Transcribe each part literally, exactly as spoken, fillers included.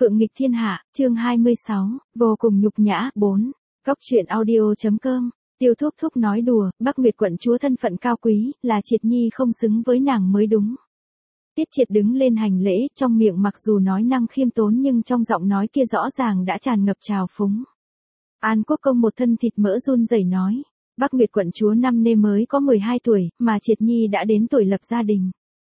Phượng nghịch thiên hạ, chương hai mươi sáu, vô cùng nhục nhã, bốn. Góc truyện audio.com, Tiêu Thúc Thúc nói đùa, Bắc Nguyệt quận chúa thân phận cao quý, là Triệt Nhi không xứng với nàng mới đúng. Tiết Triệt đứng lên hành lễ, trong miệng mặc dù nói năng khiêm tốn nhưng trong giọng nói kia rõ ràng đã tràn ngập trào phúng. An Quốc Công một thân thịt mỡ run rẩy nói, Bắc Nguyệt quận chúa năm nay mới có mười hai tuổi, mà Triệt Nhi đã đến tuổi lập gia đình.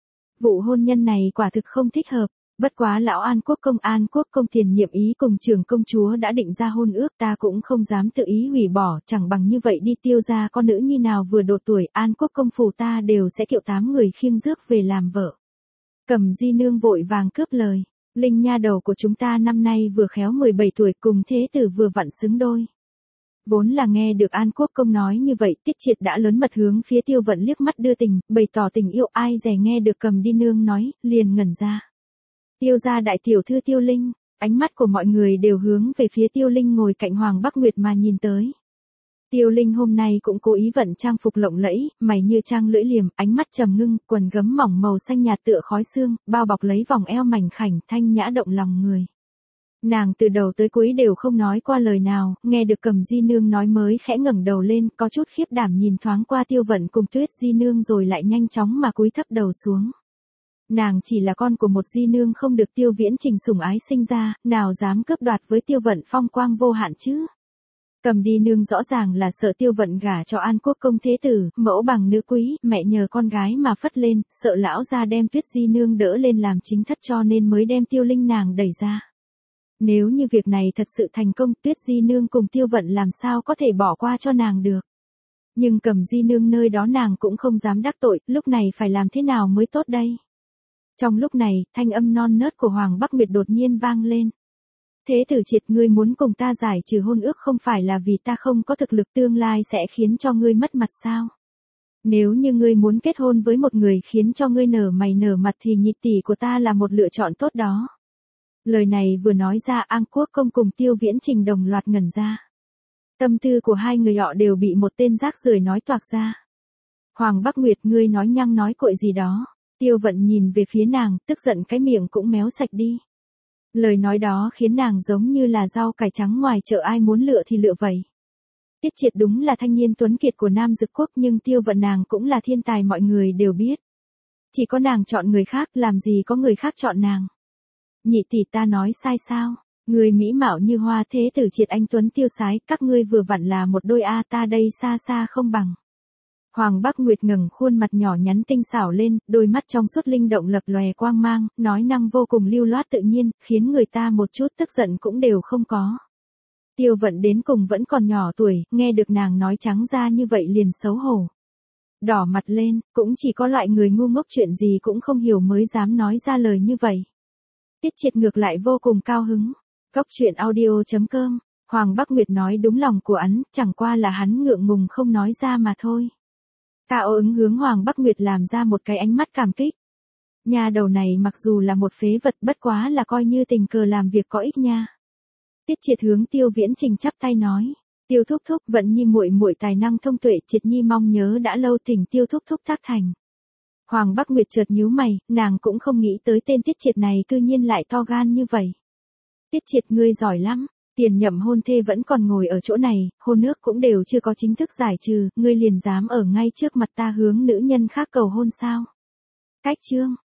Vụ hôn nhân này quả thực không thích hợp. Bất quá lão An Quốc Công An Quốc Công tiền nhiệm ý cùng trưởng công chúa đã định ra hôn ước, ta cũng không dám tự ý hủy bỏ, chẳng bằng như vậy đi tiêu ra con nữ nhi nào vừa độ tuổi An Quốc Công phủ ta đều sẽ kiệu tám người khiêng rước về làm vợ. Cẩm Di nương vội vàng cướp lời, Linh nha đầu của chúng ta năm nay vừa khéo mười bảy tuổi, cùng thế tử vừa vặn xứng đôi. Vốn là nghe được An Quốc Công nói như vậy, Tiết Triệt đã lớn mật hướng phía Tiêu Vận liếc mắt đưa tình, bày tỏ tình yêu, ai dè nghe được Cẩm Di nương nói, liền ngẩn ra. Tiêu gia đại tiểu thư Tiêu Linh, ánh mắt của mọi người đều hướng về phía Tiêu Linh ngồi cạnh Hoàng Bắc Nguyệt mà nhìn tới. Tiêu Linh hôm nay cũng cố ý vận trang phục lộng lẫy, mày như trang lưỡi liềm, ánh mắt trầm ngưng, quần gấm mỏng màu xanh nhạt tựa khói xương, bao bọc lấy vòng eo mảnh khảnh thanh nhã động lòng người. Nàng từ đầu tới cuối đều không nói qua lời nào, nghe được Cẩm Di nương nói mới khẽ ngẩng đầu lên, có chút khiếp đảm nhìn thoáng qua Tiêu Vận cùng Tuyết Di nương rồi lại nhanh chóng mà cúi thấp đầu xuống. Nàng chỉ là con của một di nương không được Tiêu Viễn Trình sủng ái sinh ra, nào dám cướp đoạt với Tiêu Vận phong quang vô hạn chứ. Cẩm Di nương rõ ràng là sợ Tiêu Vận gả cho An Quốc Công thế tử, mẫu bằng nữ quý, mẹ nhờ con gái mà phất lên, sợ lão gia đem Tuyết Di nương đỡ lên làm chính thất cho nên mới đem Tiêu Linh nàng đẩy ra. Nếu như việc này thật sự thành công, Tuyết Di nương cùng Tiêu Vận làm sao có thể bỏ qua cho nàng được. Nhưng Cẩm Di nương nơi đó nàng cũng không dám đắc tội, lúc này phải làm thế nào mới tốt đây? Trong lúc này, thanh âm non nớt của Hoàng Bắc Nguyệt đột nhiên vang lên. Thế tử Triệt, ngươi muốn cùng ta giải trừ hôn ước không phải là vì ta không có thực lực tương lai sẽ khiến cho ngươi mất mặt sao? Nếu như ngươi muốn kết hôn với một người khiến cho ngươi nở mày nở mặt thì nhị tỷ của ta là một lựa chọn tốt đó. Lời này vừa nói ra, An Quốc Công cùng Tiêu Viễn Trình đồng loạt ngẩn ra. Tâm tư của hai người họ đều bị một tên rác rưởi nói toạc ra. Hoàng Bắc Nguyệt, ngươi nói nhăng nói cội gì đó? Tiêu Vận nhìn về phía nàng, tức giận cái miệng cũng méo sạch đi. Lời nói đó khiến nàng giống như là rau cải trắng ngoài chợ ai muốn lựa thì lựa vậy. Tiết Triệt đúng là thanh niên tuấn kiệt của Nam Dực Quốc nhưng Tiêu Vận nàng cũng là thiên tài mọi người đều biết. Chỉ có nàng chọn người khác, làm gì có người khác chọn nàng. Nhị tỷ, ta nói sai sao? Người mỹ mạo như hoa thế tử Triệt anh tuấn tiêu sái, các ngươi vừa vặn là một đôi a, ta đây xa xa không bằng. Hoàng Bắc Nguyệt ngẩng khuôn mặt nhỏ nhắn tinh xảo lên, đôi mắt trong suốt linh động lập lòe quang mang, nói năng vô cùng lưu loát tự nhiên, khiến người ta một chút tức giận cũng đều không có. Tiêu Vận đến cùng vẫn còn nhỏ tuổi, nghe được nàng nói trắng ra như vậy liền xấu hổ. Đỏ mặt lên, cũng chỉ có loại người ngu ngốc chuyện gì cũng không hiểu mới dám nói ra lời như vậy. Tiết Triệt ngược lại vô cùng cao hứng. Góc truyện audio.com, Hoàng Bắc Nguyệt nói đúng lòng của hắn, chẳng qua là hắn ngượng ngùng không nói ra mà thôi. Cao ứng hướng Hoàng Bắc Nguyệt làm ra một cái ánh mắt cảm kích. Nhà đầu này mặc dù là một phế vật bất quá là coi như tình cờ làm việc có ích nha. Tiết Triệt hướng Tiêu Viễn Trình chắp tay nói, Tiêu Thúc Thúc, Vận Nhi muội muội tài năng thông tuệ, Triệt Nhi mong nhớ đã lâu thỉnh Tiêu Thúc Thúc tác thành. Hoàng Bắc Nguyệt chợt nhíu mày, nàng cũng không nghĩ tới tên Tiết Triệt này cư nhiên lại to gan như vậy. Tiết Triệt, ngươi giỏi lắm. Tiền nhậm hôn thê vẫn còn ngồi ở chỗ này, hôn ước cũng đều chưa có chính thức giải trừ, ngươi liền dám ở ngay trước mặt ta hướng nữ nhân khác cầu hôn sao? Cách chương.